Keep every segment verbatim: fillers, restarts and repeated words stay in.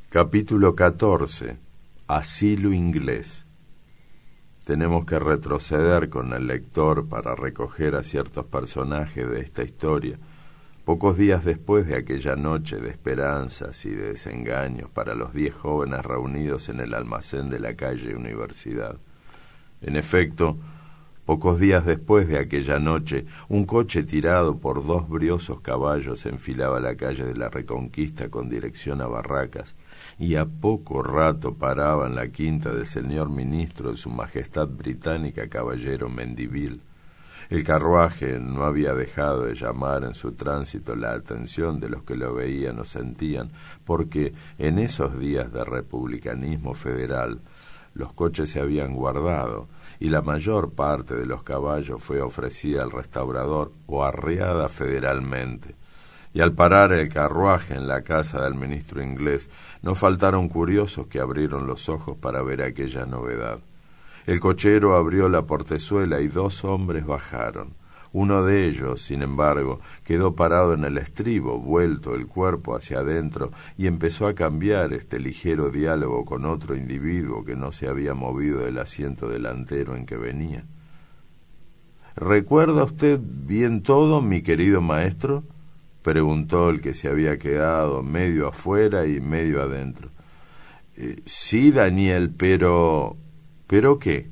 Capítulo catorce. Asilo inglés. Tenemos que retroceder con el lector para recoger a ciertos personajes de esta historia, pocos días después de aquella noche de esperanzas y de desengaños para los diez jóvenes reunidos en el almacén de la calle Universidad. En efecto, pocos días después de aquella noche, un coche tirado por dos briosos caballos enfilaba la calle de la Reconquista con dirección a Barracas, y a poco rato paraba en la quinta del señor ministro de su Majestad Británica, caballero Mendivil. El carruaje no había dejado de llamar en su tránsito la atención de los que lo veían o sentían, porque en esos días de republicanismo federal los coches se habían guardado y la mayor parte de los caballos fue ofrecida al restaurador o arreada federalmente. Y al parar el carruaje en la casa del ministro inglés, no faltaron curiosos que abrieron los ojos para ver aquella novedad. El cochero abrió la portezuela y dos hombres bajaron. Uno de ellos, sin embargo, quedó parado en el estribo, vuelto el cuerpo hacia adentro, y empezó a cambiar este ligero diálogo con otro individuo que no se había movido del asiento delantero en que venía. ¿Recuerda usted bien todo, mi querido maestro?, preguntó el que se había quedado medio afuera y medio adentro. Eh, sí, Daniel, pero... ¿Pero qué?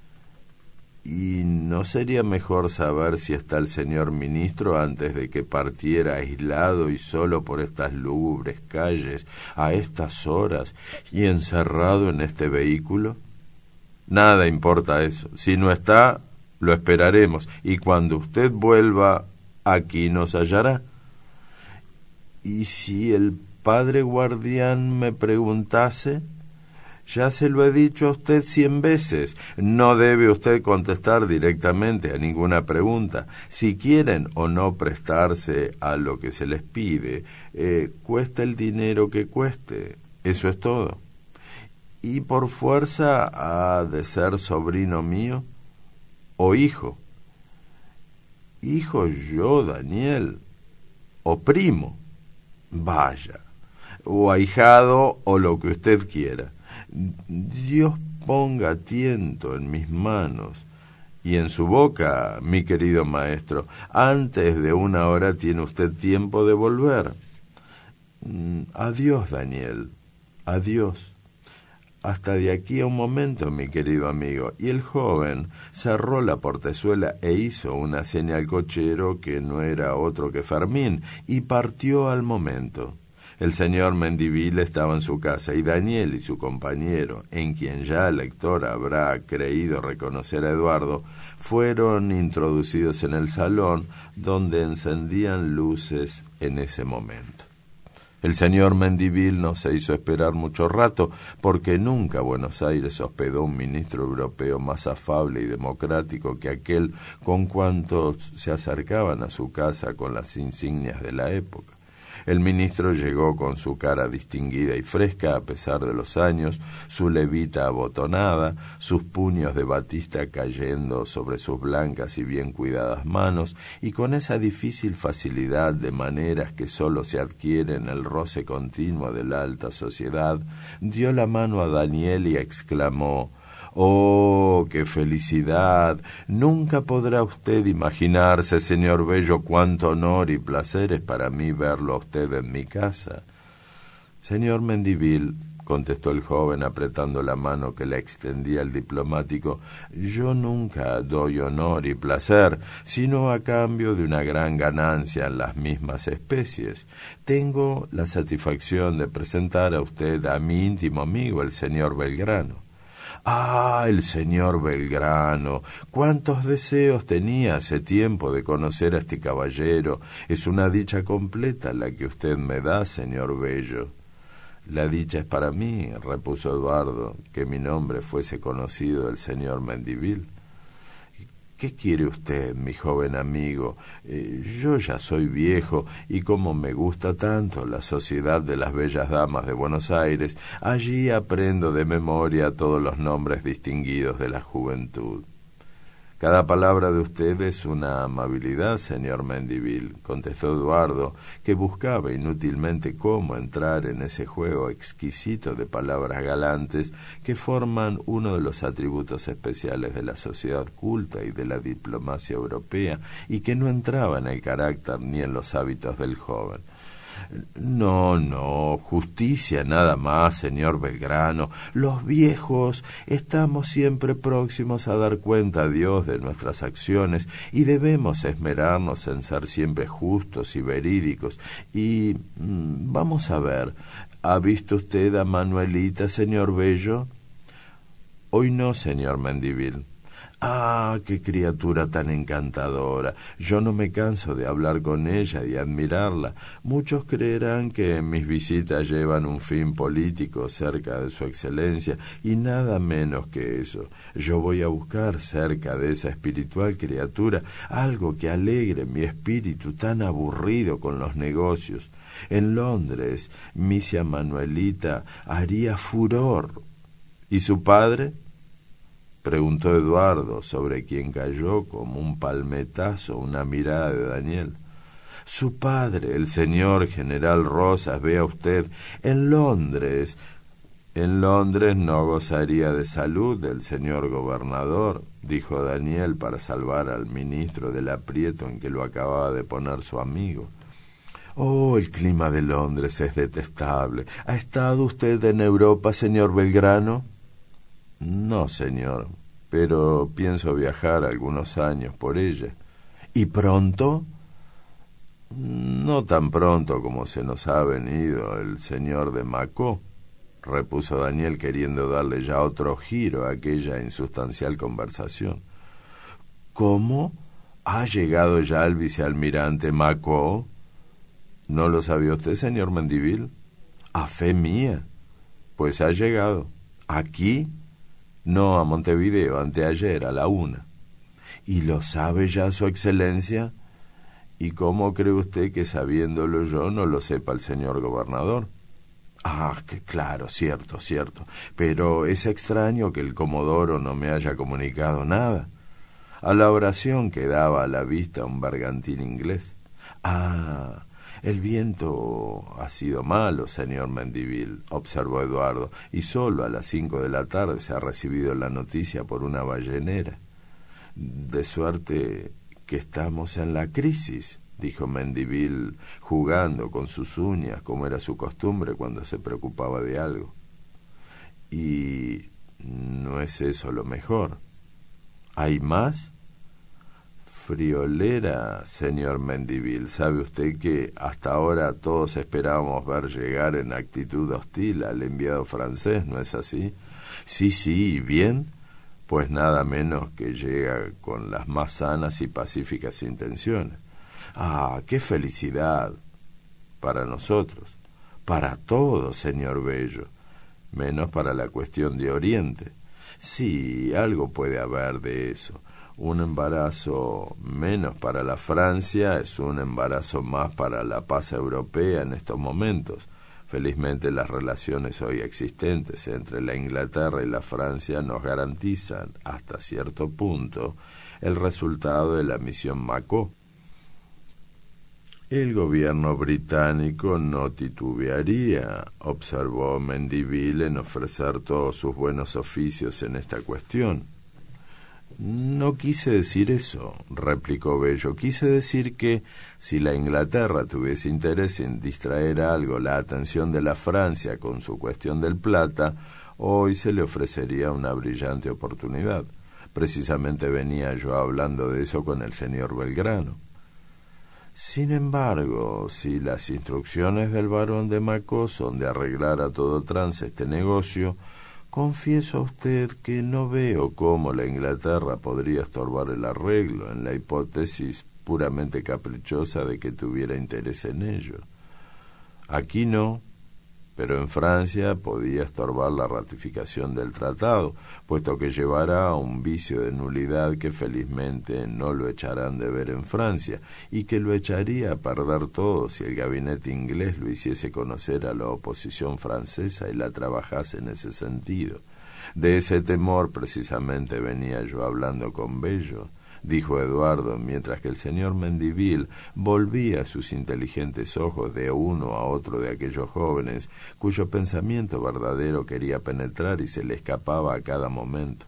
¿Y no sería mejor saber si está el señor ministro antes de que partiera aislado y solo por estas lúgubres calles, a estas horas, y encerrado en este vehículo? Nada importa eso. Si no está, lo esperaremos, y cuando usted vuelva, aquí nos hallará. ¿Y si el padre guardián me preguntase? Ya se lo he dicho a usted cien veces. No debe usted contestar directamente a ninguna pregunta. Si quieren o no prestarse a lo que se les pide, eh, cueste el dinero que cueste. Eso es todo. ¿Y por fuerza ha de ser sobrino mío o hijo? Hijo yo, Daniel, o primo. Vaya, o ahijado o lo que usted quiera. Dios ponga tiento en mis manos y en su boca, mi querido maestro. Antes de una hora tiene usted tiempo de volver. Adiós, Daniel, adiós. Hasta de aquí a un momento, mi querido amigo. Y el joven cerró la portezuela e hizo una seña al cochero, que no era otro que Fermín, y partió al momento. El señor Mendivil estaba en su casa, y Daniel y su compañero, en quien ya el lector habrá creído reconocer a Eduardo, fueron introducidos en el salón, donde encendían luces en ese momento. El señor Mendivil no se hizo esperar mucho rato, porque nunca Buenos Aires hospedó un ministro europeo más afable y democrático que aquel con cuantos se acercaban a su casa con las insignias de la época. El ministro llegó con su cara distinguida y fresca a pesar de los años, su levita abotonada, sus puños de batista cayendo sobre sus blancas y bien cuidadas manos, y con esa difícil facilidad de maneras que sólo se adquiere en el roce continuo de la alta sociedad, dio la mano a Daniel y exclamó: ¡Oh, qué felicidad! Nunca podrá usted imaginarse, señor Bello, cuánto honor y placer es para mí verlo a usted en mi casa. Señor Mendivil, contestó el joven apretando la mano que le extendía el diplomático, yo nunca doy honor y placer, sino a cambio de una gran ganancia en las mismas especies. Tengo la satisfacción de presentar a usted a mi íntimo amigo, el señor Belgrano. Ah, el señor Belgrano, cuántos deseos tenía hace tiempo de conocer a este caballero. Es una dicha completa la que usted me da, señor Bello. La dicha es para mí, repuso Eduardo, que mi nombre fuese conocido del señor Mendivil. ¿Qué quiere usted, mi joven amigo? Eh, yo ya soy viejo, y como me gusta tanto la sociedad de las bellas damas de Buenos Aires, allí aprendo de memoria todos los nombres distinguidos de la juventud. Cada palabra de usted es una amabilidad, señor Mendivil, contestó Eduardo, que buscaba inútilmente cómo entrar en ese juego exquisito de palabras galantes que forman uno de los atributos especiales de la sociedad culta y de la diplomacia europea, y que no entraba en el carácter ni en los hábitos del joven. No, no, justicia nada más, señor Belgrano. Los viejos estamos siempre próximos a dar cuenta a Dios de nuestras acciones y debemos esmerarnos en ser siempre justos y verídicos. Y mm, vamos a ver, ¿ha visto usted a Manuelita, señor Bello? Hoy no, señor Mendivil. Ah, qué criatura tan encantadora. Yo no me canso de hablar con ella y admirarla. Muchos creerán que mis visitas llevan un fin político cerca de su excelencia, y nada menos que eso. Yo voy a buscar cerca de esa espiritual criatura algo que alegre mi espíritu tan aburrido con los negocios. En Londres, misia Manuelita haría furor. ¿Y su padre?, preguntó Eduardo, sobre quien cayó como un palmetazo una mirada de Daniel. Su padre, el señor general Rosas, vea usted, en Londres, en Londres no gozaría de salud del señor gobernador, dijo Daniel para salvar al ministro del aprieto en que lo acababa de poner su amigo. Oh, el clima de Londres es detestable. ¿Ha estado usted en Europa, señor Belgrano? No, señor, pero pienso viajar algunos años por ella. ¿Y pronto? No tan pronto como se nos ha venido el señor de Macó, repuso Daniel, queriendo darle ya otro giro a aquella insustancial conversación. ¿Cómo? ¿Ha llegado ya el vicealmirante Macó? ¿No lo sabía usted, señor Mendivil? ¿A fe mía? Pues ha llegado. ¿Aquí? No, a Montevideo, anteayer, a la una. ¿Y lo sabe ya su excelencia? ¿Y cómo cree usted que, sabiéndolo yo, no lo sepa el señor gobernador? Ah, que claro, cierto, cierto. Pero es extraño que el comodoro no me haya comunicado nada. A la oración quedaba a la vista un bergantín inglés. Ah, el viento ha sido malo, señor Mendivil, observó Eduardo, y solo a las cinco de la tarde se ha recibido la noticia por una ballenera. De suerte que estamos en la crisis, dijo Mendivil, jugando con sus uñas, como era su costumbre cuando se preocupaba de algo. Y no es eso lo mejor. ¿Hay más? Friolera, señor Mendivil. ¿Sabe usted que hasta ahora todos esperábamos ver llegar en actitud hostil al enviado francés, ¿no es así? Sí, sí, bien, pues nada menos que llega con las más sanas y pacíficas intenciones. Ah, qué felicidad para nosotros, para todos, señor Bello, menos para la cuestión de Oriente. Sí, algo puede haber de eso. Un embarazo menos para la Francia es un embarazo más para la paz europea en estos momentos. Felizmente las relaciones hoy existentes entre la Inglaterra y la Francia nos garantizan, hasta cierto punto, el resultado de la misión Macó. El gobierno británico no titubearía, observó Mendivil, en ofrecer todos sus buenos oficios en esta cuestión. No quise decir eso, replicó Bello. Quise decir que, si la Inglaterra tuviese interés en distraer algo la atención de la Francia con su cuestión del Plata, hoy se le ofrecería una brillante oportunidad. Precisamente venía yo hablando de eso con el señor Belgrano. Sin embargo, si las instrucciones del barón de Macó son de arreglar a todo trance este negocio, confieso a usted que no veo cómo la Inglaterra podría estorbar el arreglo, en la hipótesis puramente caprichosa de que tuviera interés en ello. Aquí no, pero en Francia podía estorbar la ratificación del tratado, puesto que llevará a un vicio de nulidad que felizmente no lo echarán de ver en Francia, y que lo echaría a perder todo si el gabinete inglés lo hiciese conocer a la oposición francesa y la trabajase en ese sentido. De ese temor precisamente venía yo hablando con Bello, dijo Eduardo, mientras que el señor Mendivil volvía sus inteligentes ojos de uno a otro de aquellos jóvenes cuyo pensamiento verdadero quería penetrar y se le escapaba a cada momento.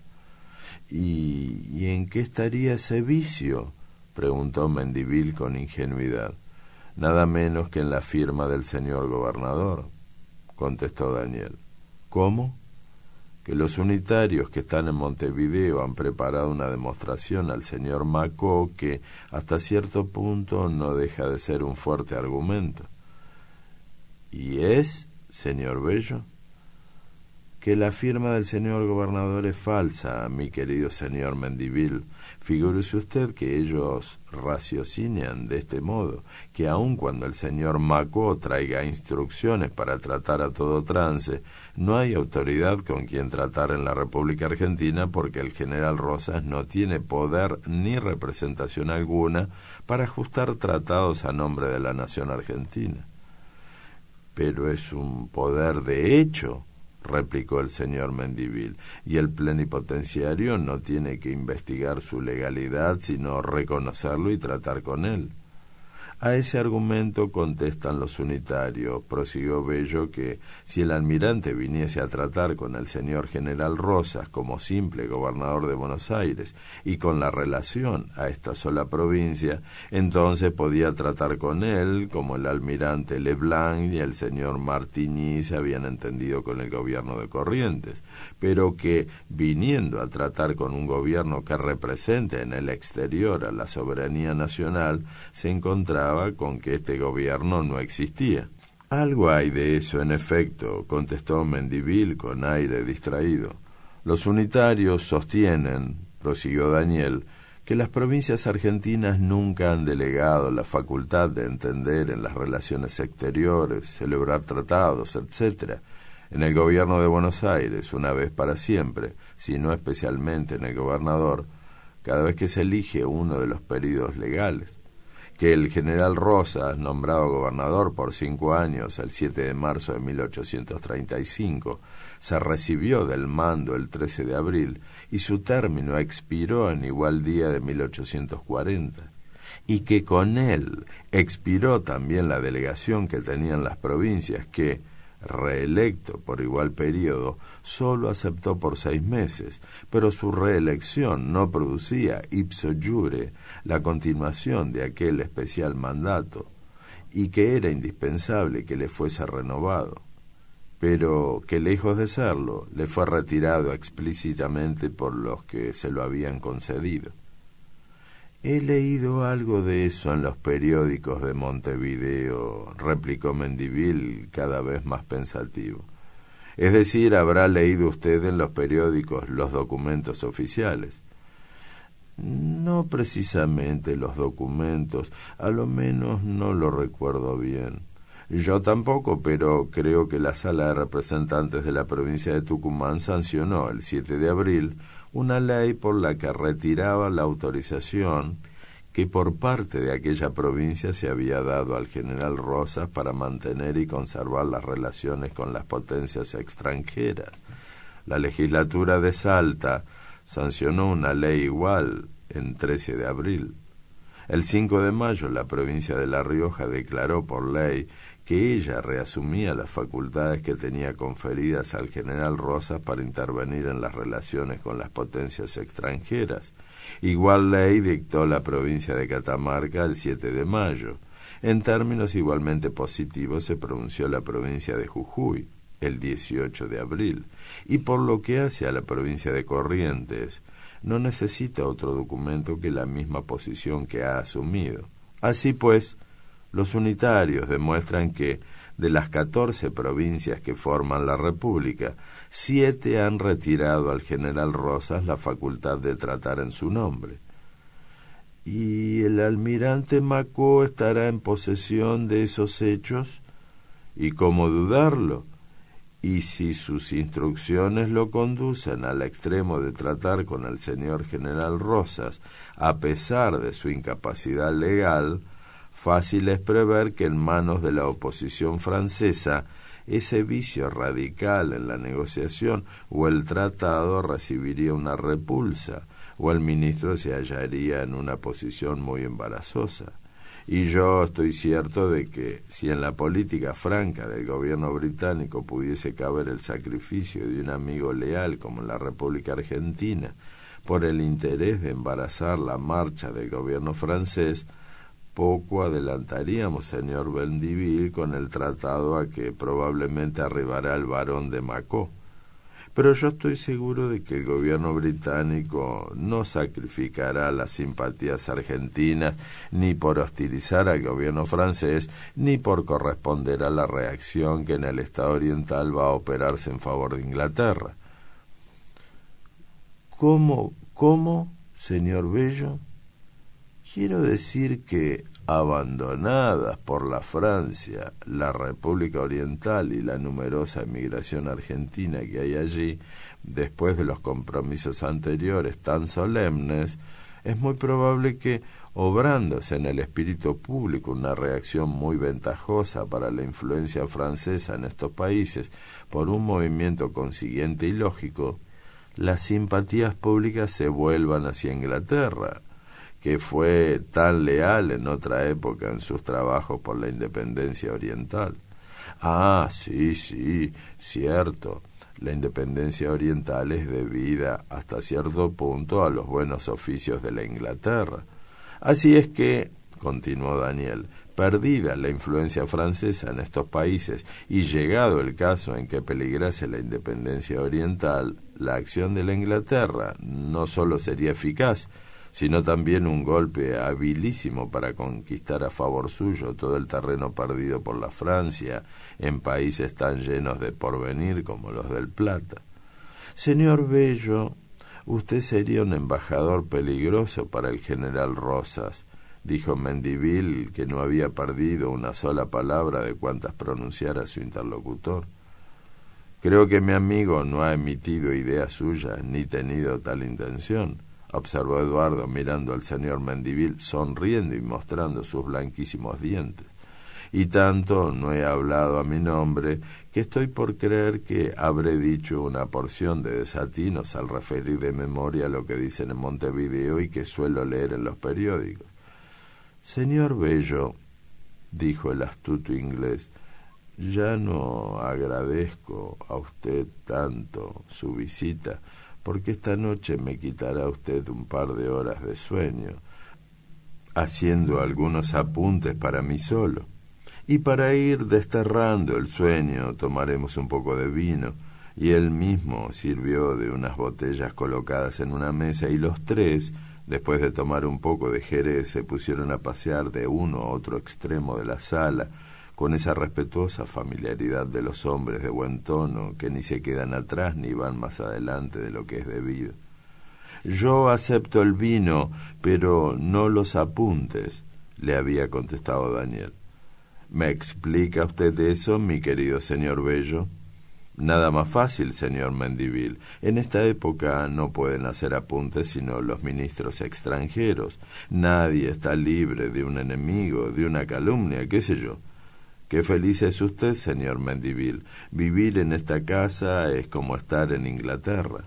¿Y, y en qué estaría ese vicio?, preguntó Mendivil con ingenuidad. Nada menos que en la firma del señor gobernador, contestó Daniel. ¿Cómo? Que los unitarios que están en Montevideo han preparado una demostración al señor Macó que, hasta cierto punto, no deja de ser un fuerte argumento. ¿Y es, señor Bello? Que la firma del señor gobernador es falsa, mi querido señor Mendivil. Figúrese usted que ellos raciocinian de este modo, que aun cuando el señor Macó traiga instrucciones para tratar a todo trance, no hay autoridad con quien tratar en la República Argentina porque el general Rosas no tiene poder ni representación alguna para ajustar tratados a nombre de la nación argentina. Pero es un poder de hecho, replicó el señor Mendivil, y el plenipotenciario no tiene que investigar su legalidad, sino reconocerlo y tratar con él. A ese argumento contestan los unitarios, prosiguió Bello, que si el almirante viniese a tratar con el señor general Rosas como simple gobernador de Buenos Aires y con la relación a esta sola provincia, entonces podía tratar con él como el almirante Leblanc y el señor Martigny se habían entendido con el gobierno de Corrientes, pero que, viniendo a tratar con un gobierno que represente en el exterior a la soberanía nacional, se encontraba con que este gobierno no existía. Algo hay de eso, en efecto, contestó Mendivil con aire distraído. Los unitarios sostienen, prosiguió Daniel, que las provincias argentinas nunca han delegado la facultad de entender en las relaciones exteriores, celebrar tratados, etcétera, en el gobierno de Buenos Aires, una vez para siempre, si no especialmente en el gobernador, cada vez que se elige uno de los períodos legales. Que el general Rosas, nombrado gobernador por cinco años el siete de marzo de mil ochocientos treinta y cinco, se recibió del mando el trece de abril y su término expiró en igual día de mil ochocientos cuarenta, y que con él expiró también la delegación que tenían las provincias que, reelecto por igual período, sólo aceptó por seis meses, pero su reelección no producía ipso iure la continuación de aquel especial mandato, y que era indispensable que le fuese renovado, pero que lejos de serlo, le fue retirado explícitamente por los que se lo habían concedido. He leído algo de eso en los periódicos de Montevideo, replicó Mendivil cada vez más pensativo. Es decir, habrá leído usted en los periódicos los documentos oficiales. No precisamente los documentos, a lo menos no lo recuerdo bien. Yo tampoco, pero creo que la Sala de Representantes de la provincia de Tucumán sancionó el siete de abril una ley por la que retiraba la autorización que por parte de aquella provincia se había dado al general Rosas para mantener y conservar las relaciones con las potencias extranjeras. La legislatura de Salta sancionó una ley igual en trece de abril. El cinco de mayo la provincia de La Rioja declaró por ley que ella reasumía las facultades que tenía conferidas al general Rosas para intervenir en las relaciones con las potencias extranjeras. Igual ley dictó la provincia de Catamarca el siete de mayo. En términos igualmente positivos se pronunció la provincia de Jujuy el dieciocho de abril. Y por lo que hace a la provincia de Corrientes, no necesita otro documento que la misma posición que ha asumido. Así pues, los unitarios demuestran que, de las catorce provincias que forman la República, siete han retirado al general Rosas la facultad de tratar en su nombre. ¿Y el almirante Macó estará en posesión de esos hechos? ¿Y cómo dudarlo? Y si sus instrucciones lo conducen al extremo de tratar con el señor general Rosas, a pesar de su incapacidad legal, fácil es prever que en manos de la oposición francesa ese vicio radical en la negociación o el tratado recibiría una repulsa, o el ministro se hallaría en una posición muy embarazosa. Y yo estoy cierto de que si en la política franca del gobierno británico pudiese caber el sacrificio de un amigo leal como en la República Argentina por el interés de embarazar la marcha del gobierno francés, poco adelantaríamos, señor Mendivil, con el tratado a que probablemente arribará el barón de Macó. Pero yo estoy seguro de que el gobierno británico no sacrificará las simpatías argentinas ni por hostilizar al gobierno francés, ni por corresponder a la reacción que en el Estado Oriental va a operarse en favor de Inglaterra. ¿Cómo, cómo, señor Bello? Quiero decir que, abandonadas por la Francia, la República Oriental y la numerosa emigración argentina que hay allí, después de los compromisos anteriores tan solemnes, es muy probable que, obrándose en el espíritu público una reacción muy ventajosa para la influencia francesa en estos países, por un movimiento consiguiente y lógico, las simpatías públicas se vuelvan hacia Inglaterra, que fue tan leal en otra época en sus trabajos por la independencia oriental. Ah, sí, sí, cierto. La independencia oriental es debida hasta cierto punto a los buenos oficios de la Inglaterra. Así es que, continuó Daniel, perdida la influencia francesa en estos países y llegado el caso en que peligrase la independencia oriental, la acción de la Inglaterra no sólo sería eficaz, sino también un golpe habilísimo para conquistar a favor suyo todo el terreno perdido por la Francia en países tan llenos de porvenir como los del Plata. Señor Bello, usted sería un embajador peligroso para el general Rosas, dijo Mendivil, que no había perdido una sola palabra de cuantas pronunciara su interlocutor. Creo que mi amigo no ha emitido ideas suyas ni tenido tal intención, observó Eduardo mirando al señor Mendivil sonriendo y mostrando sus blanquísimos dientes. Y tanto no he hablado a mi nombre que estoy por creer que habré dicho una porción de desatinos al referir de memoria lo que dicen en Montevideo y que suelo leer en los periódicos. Señor Bello, dijo el astuto inglés, ya no agradezco a usted tanto su visita, porque esta noche me quitará usted un par de horas de sueño, haciendo algunos apuntes para mí solo. Y para ir desterrando el sueño tomaremos un poco de vino, y él mismo sirvió de unas botellas colocadas en una mesa, y los tres, después de tomar un poco de jerez, se pusieron a pasear de uno a otro extremo de la sala, con esa respetuosa familiaridad de los hombres de buen tono que ni se quedan atrás ni van más adelante de lo que es debido. Yo acepto el vino, pero no los apuntes, le había contestado Daniel. ¿Me explica usted eso, mi querido señor Bello? Nada más fácil, señor Mendivil. En esta época no pueden hacer apuntes sino los ministros extranjeros. Nadie está libre de un enemigo, de una calumnia, qué sé yo. Qué feliz es usted, señor Mendivil. Vivir en esta casa es como estar en Inglaterra.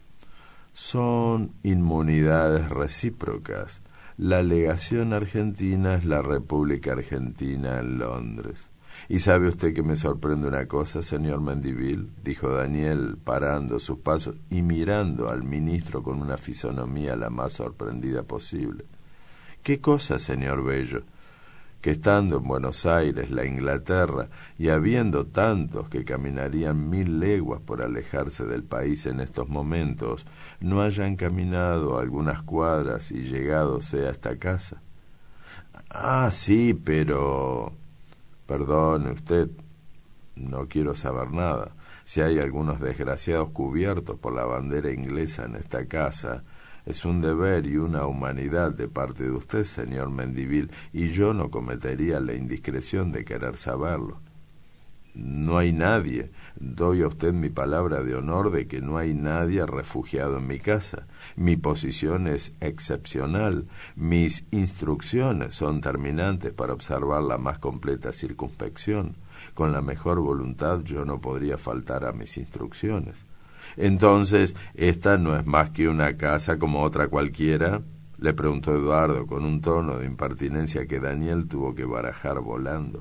Son inmunidades recíprocas. La legación argentina es la República Argentina en Londres. ¿Y sabe usted que me sorprende una cosa, señor Mendivil?, dijo Daniel, parando sus pasos y mirando al ministro con una fisonomía la más sorprendida posible. ¿Qué cosa, señor Bello? Que estando en Buenos Aires, la Inglaterra, y habiendo tantos que caminarían mil leguas por alejarse del país en estos momentos, no hayan caminado algunas cuadras y llegádose a esta casa. Ah, sí, pero... Perdone usted, no quiero saber nada. Si hay algunos desgraciados cubiertos por la bandera inglesa en esta casa, es un deber y una humanidad de parte de usted, señor Mendivil, y yo no cometería la indiscreción de querer saberlo. No hay nadie, doy a usted mi palabra de honor de que no hay nadie refugiado en mi casa. Mi posición es excepcional, mis instrucciones son terminantes para observar la más completa circunspección. con la mejor voluntad yo no podría faltar a mis instrucciones. Entonces, ¿esta no es más que una casa como otra cualquiera?, le preguntó Eduardo con un tono de impertinencia que Daniel tuvo que barajar volando.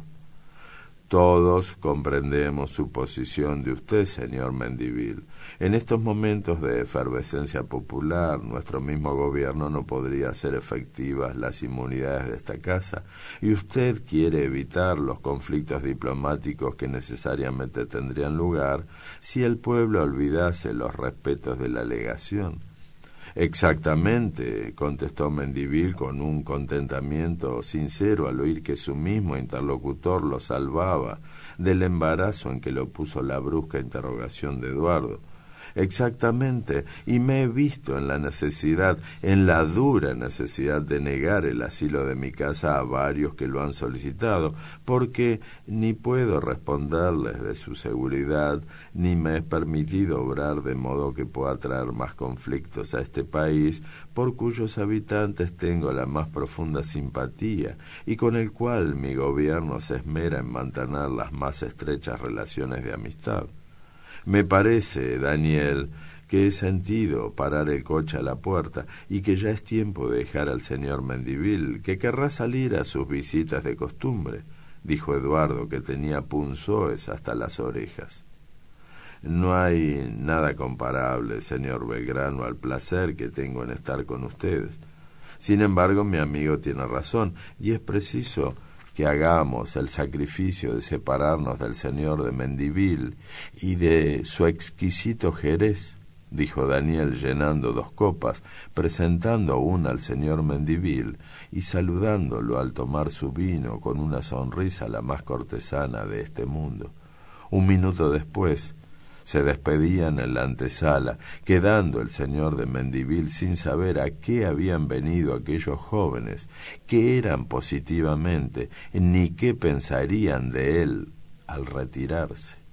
Todos comprendemos su posición de usted, señor Mendivil. En estos momentos de efervescencia popular, nuestro mismo gobierno no podría hacer efectivas las inmunidades de esta casa, y usted quiere evitar los conflictos diplomáticos que necesariamente tendrían lugar si el pueblo olvidase los respetos de la legación. Exactamente, contestó Mendivil con un contentamiento sincero al oír que su mismo interlocutor lo salvaba del embarazo en que lo puso la brusca interrogación de Eduardo. Exactamente, y me he visto en la necesidad, en la dura necesidad de negar el asilo de mi casa a varios que lo han solicitado, porque ni puedo responderles de su seguridad, ni me es permitido obrar de modo que pueda traer más conflictos a este país, por cuyos habitantes tengo la más profunda simpatía, y con el cual mi gobierno se esmera en mantener las más estrechas relaciones de amistad. Me parece, Daniel, que he sentido parar el coche a la puerta y que ya es tiempo de dejar al señor Mendivil, que querrá salir a sus visitas de costumbre, dijo Eduardo, que tenía punzoes hasta las orejas. No hay nada comparable, señor Belgrano, al placer que tengo en estar con ustedes. Sin embargo, mi amigo tiene razón, y es preciso que hagamos el sacrificio de separarnos del señor de Mendivil y de su exquisito Jerez, dijo Daniel llenando dos copas, presentando una al señor Mendivil y saludándolo al tomar su vino con una sonrisa la más cortesana de este mundo. Un minuto después se despedían en la antesala, quedando el señor de Mendivil sin saber a qué habían venido aquellos jóvenes, qué eran positivamente, ni qué pensarían de él al retirarse.